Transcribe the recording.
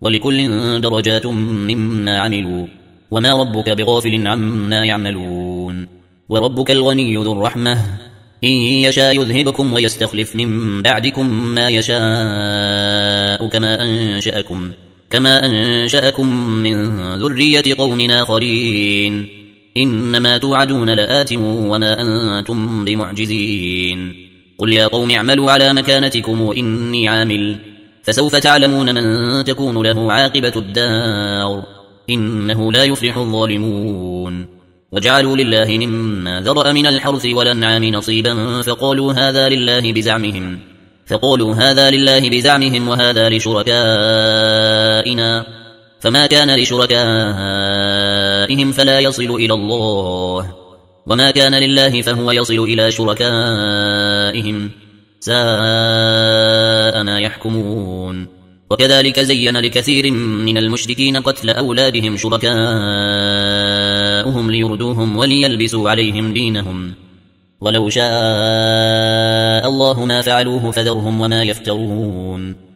ولكل درجات مما عملوا وما ربك بغافل عما يعملون وربك الغني ذو الرحمة إن يشاء يذهبكم ويستخلف من بعدكم ما يشاء كما أنشأكم من ذرية قوم آخرين إنما توعدون لآت وما أنتم بمعجزين قل يا قوم اعملوا على مكانتكم إني عامل فسوف تعلمون من تكون له عاقبة الدار إنه لا يفلح الظالمون وجعلوا لله مما ذرأ من الحرث والأنعام نصيبا فقالوا هذا لله بزعمهم وهذا لشركائنا فما كان لشركائهم فلا يصل إلى الله وما كان لله فهو يصل إلى شركائهم ساء ما يحكمون وكذلك زين لكثير من المشركين قتل أولادهم شركاؤهم ليردوهم وليلبسوا عليهم دينهم ولو شاء الله ما فعلوه فذرهم وما يفترون